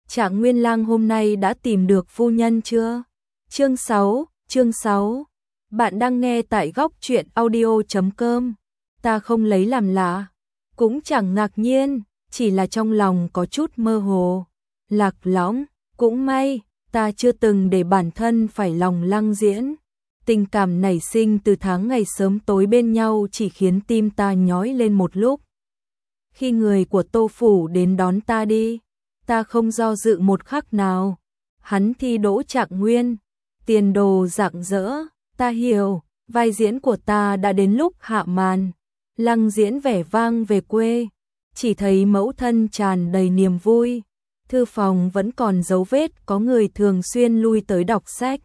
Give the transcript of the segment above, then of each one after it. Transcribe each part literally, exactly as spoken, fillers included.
Trạng Nguyên Lang hôm nay đã tìm được phu nhân chưa? Chương sáu, chương sáu. Bạn đang nghe tại góc truyện audio chấm com. Ta không lấy làm lạ, cũng chẳng ngạc nhiên, chỉ là trong lòng có chút mơ hồ, lạc lõng. Cũng may, ta chưa từng để bản thân phải lòng Lăng Diễn. Tình cảm nảy sinh từ tháng ngày sớm tối bên nhau chỉ khiến tim ta nhói lên một lúc. Khi người của Tô Phủ đến đón ta đi, ta không do dự một khắc nào. Hắn thi đỗ Trạng Nguyên, tiền đồ rạng rỡ, ta hiểu, vai diễn của ta đã đến lúc hạ màn. Lăng Diễn vẻ vang về quê, chỉ thấy mẫu thân tràn đầy niềm vui. Thư phòng vẫn còn dấu vết có người thường xuyên lui tới đọc sách.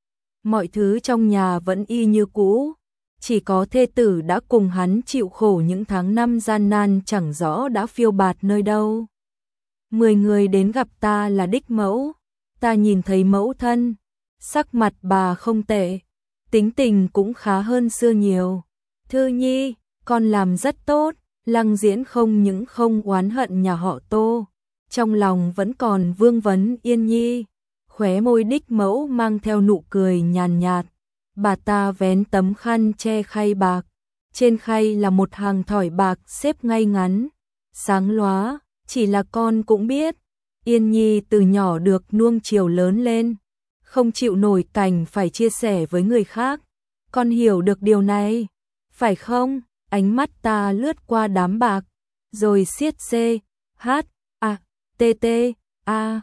Mọi thứ trong nhà vẫn y như cũ, chỉ có thê tử đã cùng hắn chịu khổ những tháng năm gian nan chẳng rõ đã phiêu bạt nơi đâu. Mười người đến gặp ta là đích mẫu, ta nhìn thấy mẫu thân, sắc mặt bà không tệ, tính tình cũng khá hơn xưa nhiều. Thư Nhi, con làm rất tốt. Lăng Diễn không những không oán hận nhà họ Tô, trong lòng vẫn còn vương vấn Yên Nhi. Khóe môi đích mẫu mang theo nụ cười nhàn nhạt. Bà ta vén tấm khăn che khay bạc, trên khay là một hàng thỏi bạc xếp ngay ngắn, sáng lóa. Chỉ là con cũng biết, Yên Nhi từ nhỏ được nuông chiều lớn lên, không chịu nổi cảnh phải chia sẻ với người khác. Con hiểu được điều này, phải không? Ánh mắt ta lướt qua đám bạc, rồi siết C, H, A, T, T, A.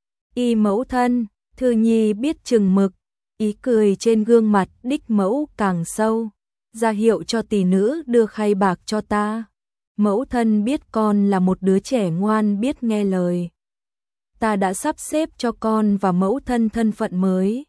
Y mẫu thân, Thư Nhi biết chừng mực, ý cười trên gương mặt đích mẫu càng sâu, ra hiệu cho tỷ nữ đưa khay bạc cho ta. Mẫu thân biết con là một đứa trẻ ngoan biết nghe lời. Ta đã sắp xếp cho con và mẫu thân thân phận mới.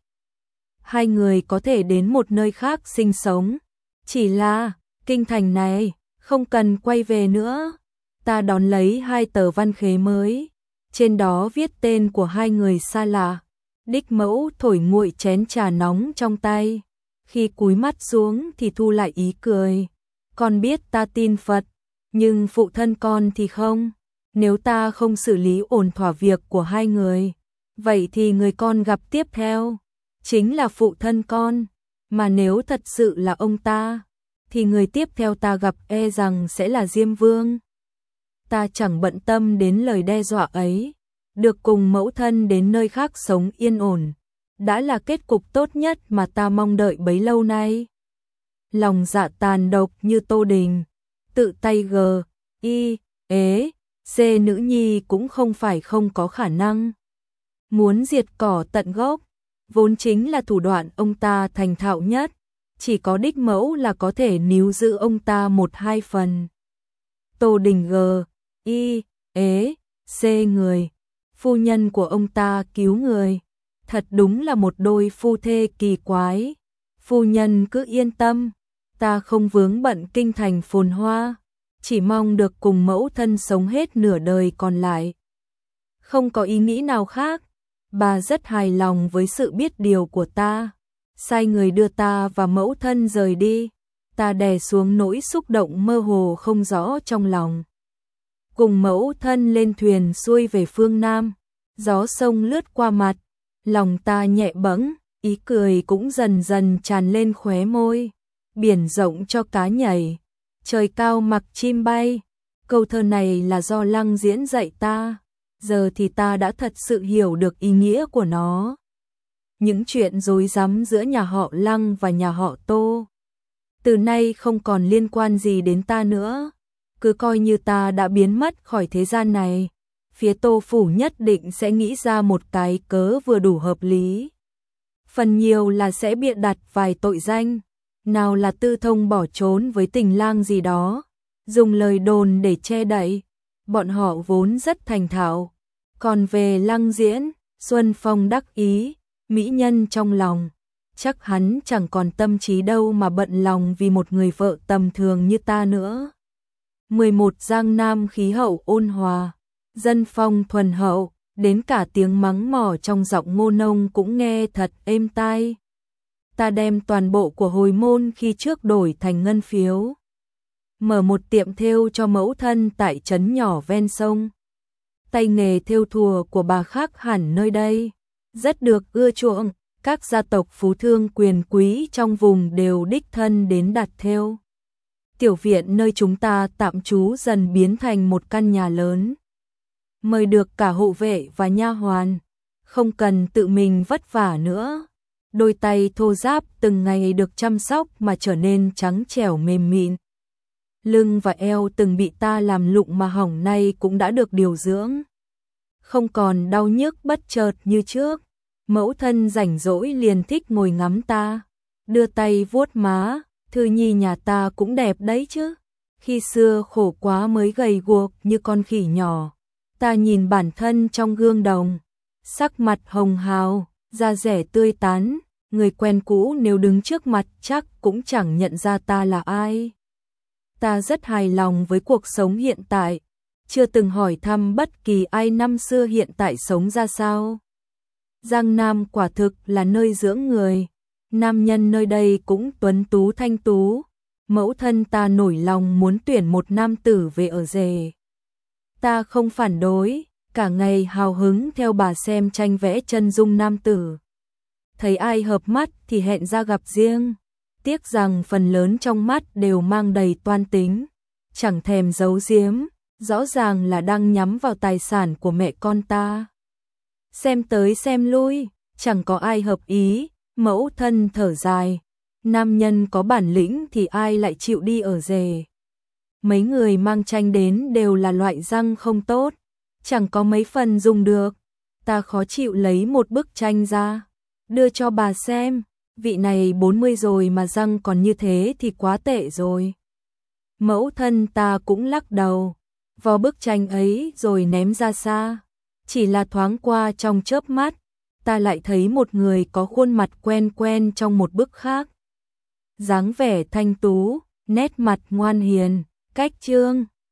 Hai người có thể đến một nơi khác sinh sống, chỉ là kinh thành này không cần quay về nữa. Ta đón lấy hai tờ văn khế mới, trên đó viết tên của hai người xa lạ. Đích mẫu thổi nguội chén trà nóng trong tay, khi cúi mắt xuống thì thu lại ý cười. Con biết ta tin Phật, nhưng phụ thân con thì không. Nếu ta không xử lý ổn thỏa việc của hai người, vậy thì người con gặp tiếp theo chính là phụ thân con. Mà nếu thật sự là ông ta, thì người tiếp theo ta gặp e rằng sẽ là Diêm Vương. Ta chẳng bận tâm đến lời đe dọa ấy, được cùng mẫu thân đến nơi khác sống yên ổn, đã là kết cục tốt nhất mà ta mong đợi bấy lâu nay. Lòng dạ tàn độc như Tô Đình, tự tay g, y, ế, c nữ nhi cũng không phải không có khả năng. Muốn diệt cỏ tận gốc, vốn chính là thủ đoạn ông ta thành thạo nhất, chỉ có đích mẫu là có thể níu giữ ông ta một hai phần. Tô Đình g, y, ế, c người, phu nhân của ông ta cứu người, thật đúng là một đôi phu thê kỳ quái. Phu nhân cứ yên tâm, ta không vướng bận kinh thành phồn hoa, chỉ mong được cùng mẫu thân sống hết nửa đời còn lại. Không có ý nghĩ nào khác, bà rất hài lòng với sự biết điều của ta, sai người đưa ta và mẫu thân rời đi. Ta đè xuống nỗi xúc động mơ hồ không rõ trong lòng. Cùng mẫu thân lên thuyền xuôi về phương Nam, gió sông lướt qua mặt, lòng ta nhẹ bẫng, ý cười cũng dần dần tràn lên khóe môi. Biển rộng cho cá nhảy, trời cao mặc chim bay. Câu thơ này là do Lăng Diễn dạy ta, giờ thì ta đã thật sự hiểu được ý nghĩa của nó. Những chuyện rối rắm giữa nhà họ Lăng và nhà họ Tô, từ nay không còn liên quan gì đến ta nữa. Cứ coi như ta đã biến mất khỏi thế gian này, phía Tô Phủ nhất định sẽ nghĩ ra một cái cớ vừa đủ hợp lý. Phần nhiều là sẽ bịa đặt vài tội danh, nào là Tư Thông bỏ trốn với Tình Lang gì đó, dùng lời đồn để che đậy. Bọn họ vốn rất thành thạo. Còn về Lăng Diễn, Xuân Phong đắc ý, mỹ nhân trong lòng, chắc hắn chẳng còn tâm trí đâu mà bận lòng vì một người vợ tầm thường như ta nữa. mười một Giang Nam khí hậu ôn hòa, dân phong thuần hậu, đến cả tiếng mắng mỏ trong giọng Ngô Nông cũng nghe thật êm tai. Ta đem toàn bộ của hồi môn khi trước đổi thành ngân phiếu, mở một tiệm thêu cho mẫu thân tại trấn nhỏ ven sông. tay nghề thêu thùa của bà khác hẳn nơi đây rất được ưa chuộng, các gia tộc phú thương quyền quý trong vùng đều đích thân đến đặt thêu. Tiểu viện nơi chúng ta tạm trú dần biến thành một căn nhà lớn. Mời được cả hộ vệ và nha hoàn, không cần tự mình vất vả nữa. Đôi tay thô ráp từng ngày được chăm sóc mà trở nên trắng trẻo mềm mịn. Lưng và eo từng bị ta làm lụng mà hỏng nay cũng đã được điều dưỡng. Không còn đau nhức bất chợt như trước. Mẫu thân rảnh rỗi liền thích ngồi ngắm ta, đưa tay vuốt má, Thư Nhi nhà ta cũng đẹp đấy chứ. Khi xưa khổ quá mới gầy guộc như con khỉ nhỏ. Ta nhìn bản thân trong gương đồng, sắc mặt hồng hào, da rẻ tươi tắn, người quen cũ nếu đứng trước mặt chắc cũng chẳng nhận ra ta là ai. Ta rất hài lòng với cuộc sống hiện tại, chưa từng hỏi thăm bất kỳ ai năm xưa hiện tại sống ra sao. Giang Nam quả thực là nơi dưỡng người, nam nhân nơi đây cũng tuấn tú thanh tú. Mẫu thân ta nổi lòng muốn tuyển một nam tử về ở rể. Ta không phản đối, cả ngày hào hứng theo bà xem tranh vẽ chân dung nam tử. Thấy ai hợp mắt thì hẹn ra gặp riêng. Tiếc rằng phần lớn trong mắt đều mang đầy toan tính, chẳng thèm giấu giếm, rõ ràng là đang nhắm vào tài sản của mẹ con ta. Xem tới xem lui, chẳng có ai hợp ý, mẫu thân thở dài. Nam nhân có bản lĩnh thì ai lại chịu đi ở rể. Mấy người mang tranh đến đều là loại răng không tốt, chẳng có mấy phần dùng được. Ta khó chịu lấy một bức tranh ra, đưa cho bà xem. Vị này bốn mươi rồi mà răng còn như thế thì quá tệ rồi. Mẫu thân ta cũng lắc đầu, vò bức tranh ấy rồi ném ra xa. Chỉ là thoáng qua trong chớp mắt, ta lại thấy một người có khuôn mặt quen quen trong một bức khác. Dáng vẻ thanh tú, nét mặt ngoan hiền, cách trương,